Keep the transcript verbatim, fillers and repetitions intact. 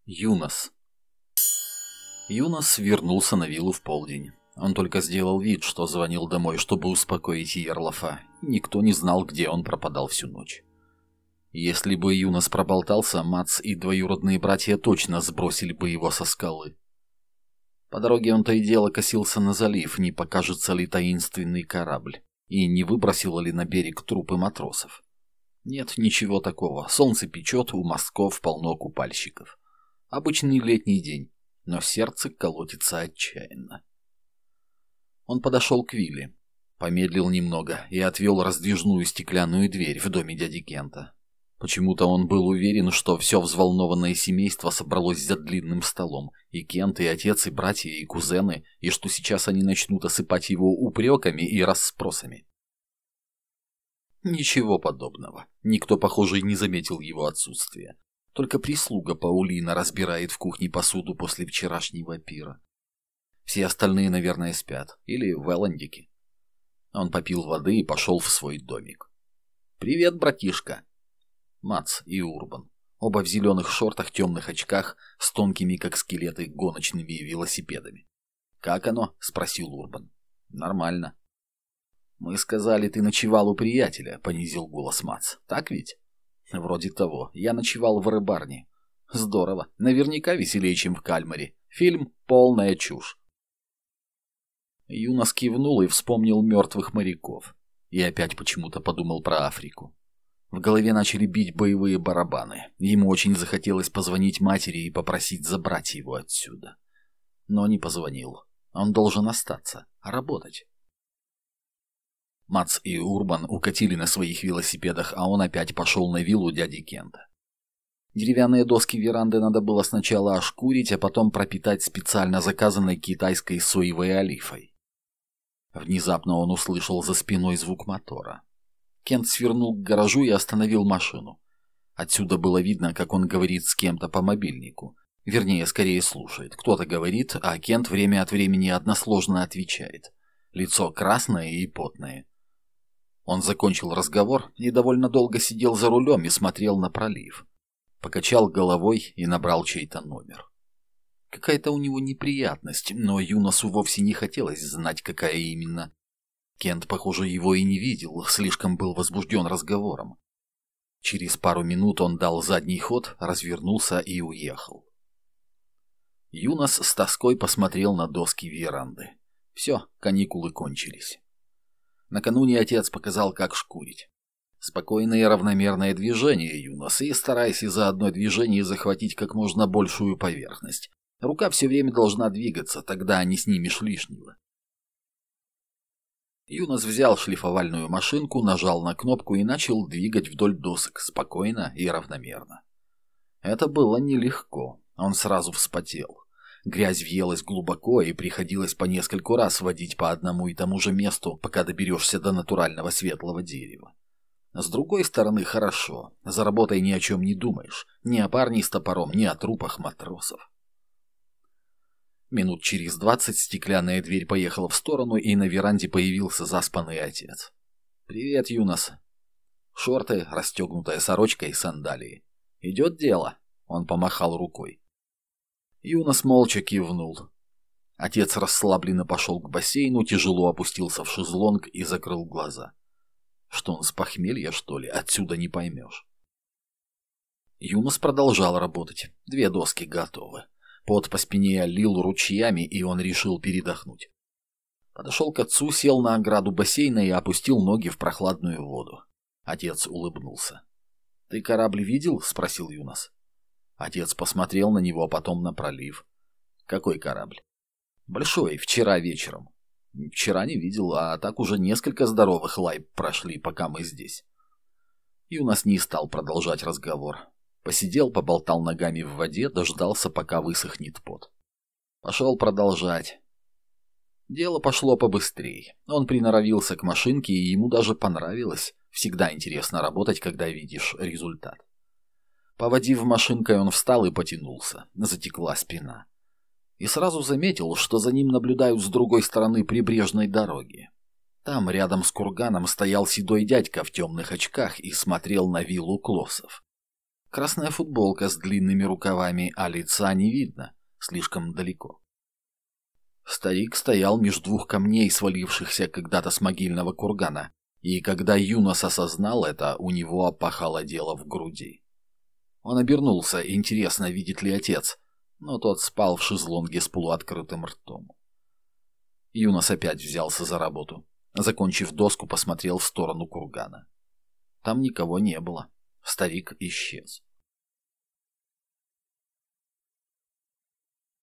Юнос. Юнос вернулся на виллу в полдень. Он только сделал вид, что звонил домой, чтобы успокоить Йерлофа. Никто не знал, где он пропадал всю ночь. Если бы Юнос проболтался, Мац и двоюродные братья точно сбросили бы его со скалы. По дороге он то и дело косился на залив, не покажется ли таинственный корабль, и не выбросило ли на берег трупы матросов. Нет, ничего такого. Солнце печет, у мостков полно купальщиков. Обычный летний день, но сердце колотится отчаянно. Он подошел к вилле, помедлил немного и отвел раздвижную стеклянную дверь в доме дяди Кента. Почему-то он был уверен, что все взволнованное семейство собралось за длинным столом, и Кент, и отец, и братья, и кузены, и что сейчас они начнут осыпать его упреками и расспросами. Ничего подобного. Никто, похоже, и не заметил его отсутствия. Только прислуга Паулина разбирает в кухне посуду после вчерашнего пира. Все остальные, наверное, спят. Или в Элландике. Он попил воды и пошел в свой домик. «Привет, братишка!» Мац и Урбан. Оба в зеленых шортах, темных очках, с тонкими, как скелеты, гоночными велосипедами. «Как оно?» — спросил Урбан. «Нормально». «Мы сказали, ты ночевал у приятеля», — понизил голос Мац. «Так ведь?» «Вроде того. Я ночевал в рыбарне». «Здорово. Наверняка веселее, чем в Кальмаре. Фильм — полная чушь». Юнос кивнул и вспомнил мертвых моряков. И опять почему-то подумал про Африку. В голове начали бить боевые барабаны. Ему очень захотелось позвонить матери и попросить забрать его отсюда. Но не позвонил. Он должен остаться, работать. Мац и Урбан укатили на своих велосипедах, а он опять пошел на виллу дяди Кента. Деревянные доски веранды надо было сначала ошкурить, а потом пропитать специально заказанной китайской соевой олифой. Внезапно он услышал за спиной звук мотора. Кент свернул к гаражу и остановил машину. Отсюда было видно, как он говорит с кем-то по мобильнику. Вернее, скорее слушает. Кто-то говорит, а Кент время от времени односложно отвечает. Лицо красное и потное. Он закончил разговор и довольно долго сидел за рулем и смотрел на пролив. Покачал головой и набрал чей-то номер. Какая-то у него неприятность, но Юносу вовсе не хотелось знать, какая именно. Кент, похоже, его и не видел, слишком был возбужден разговором. Через пару минут он дал задний ход, развернулся и уехал. Юнос с тоской посмотрел на доски веранды. Все, каникулы кончились. Накануне отец показал, как шкурить. Спокойное и равномерное движение, Юнос, и старайся за одно движение захватить как можно большую поверхность. Рука все время должна двигаться, тогда не снимешь лишнего. Юнос взял шлифовальную машинку, нажал на кнопку и начал двигать вдоль досок, спокойно и равномерно. Это было нелегко, он сразу вспотел. Грязь въелась глубоко, и приходилось по нескольку раз водить по одному и тому же месту, пока доберешься до натурального светлого дерева. С другой стороны, хорошо. За работой ни о чем не думаешь. Ни о парне с топором, ни о трупах матросов. Минут через двадцать стеклянная дверь поехала в сторону, и на веранде появился заспанный отец. «Привет, Юнос». Шорты, расстегнутая сорочка и сандалии. «Идет дело?» Он помахал рукой. Юнос молча кивнул. Отец расслабленно пошел к бассейну, тяжело опустился в шезлонг и закрыл глаза. Что он с похмелья, что ли? Отсюда не поймешь. Юнос продолжал работать. Две доски готовы. Пот по спине лил ручьями, и он решил передохнуть. Подошел к отцу, сел на ограду бассейна и опустил ноги в прохладную воду. Отец улыбнулся. «Ты корабль видел?» — спросил Юнос. Отец посмотрел на него, а потом на пролив. «Какой корабль?» «Большой, вчера вечером». «Вчера не видел, а так уже несколько здоровых лайб прошли, пока мы здесь». Юнос не стал продолжать разговор. Посидел, поболтал ногами в воде, дождался, пока высохнет пот. Пошел продолжать. Дело пошло побыстрее. Он приноровился к машинке, и ему даже понравилось. Всегда интересно работать, когда видишь результат. Поводив машинкой, он встал и потянулся. Затекла спина. И сразу заметил, что за ним наблюдают с другой стороны прибрежной дороги. Там, рядом с курганом, стоял седой дядька в темных очках и смотрел на виллу Клоссов. Красная футболка с длинными рукавами, а лица не видно, слишком далеко. Старик стоял между двух камней, свалившихся когда-то с могильного кургана, и когда Юнос осознал это, у него похолодело в груди. Он обернулся, интересно, видит ли отец, но тот спал в шезлонге с полуоткрытым ртом. Юнос опять взялся за работу. Закончив доску, посмотрел в сторону кургана. Там никого не было. Старик исчез.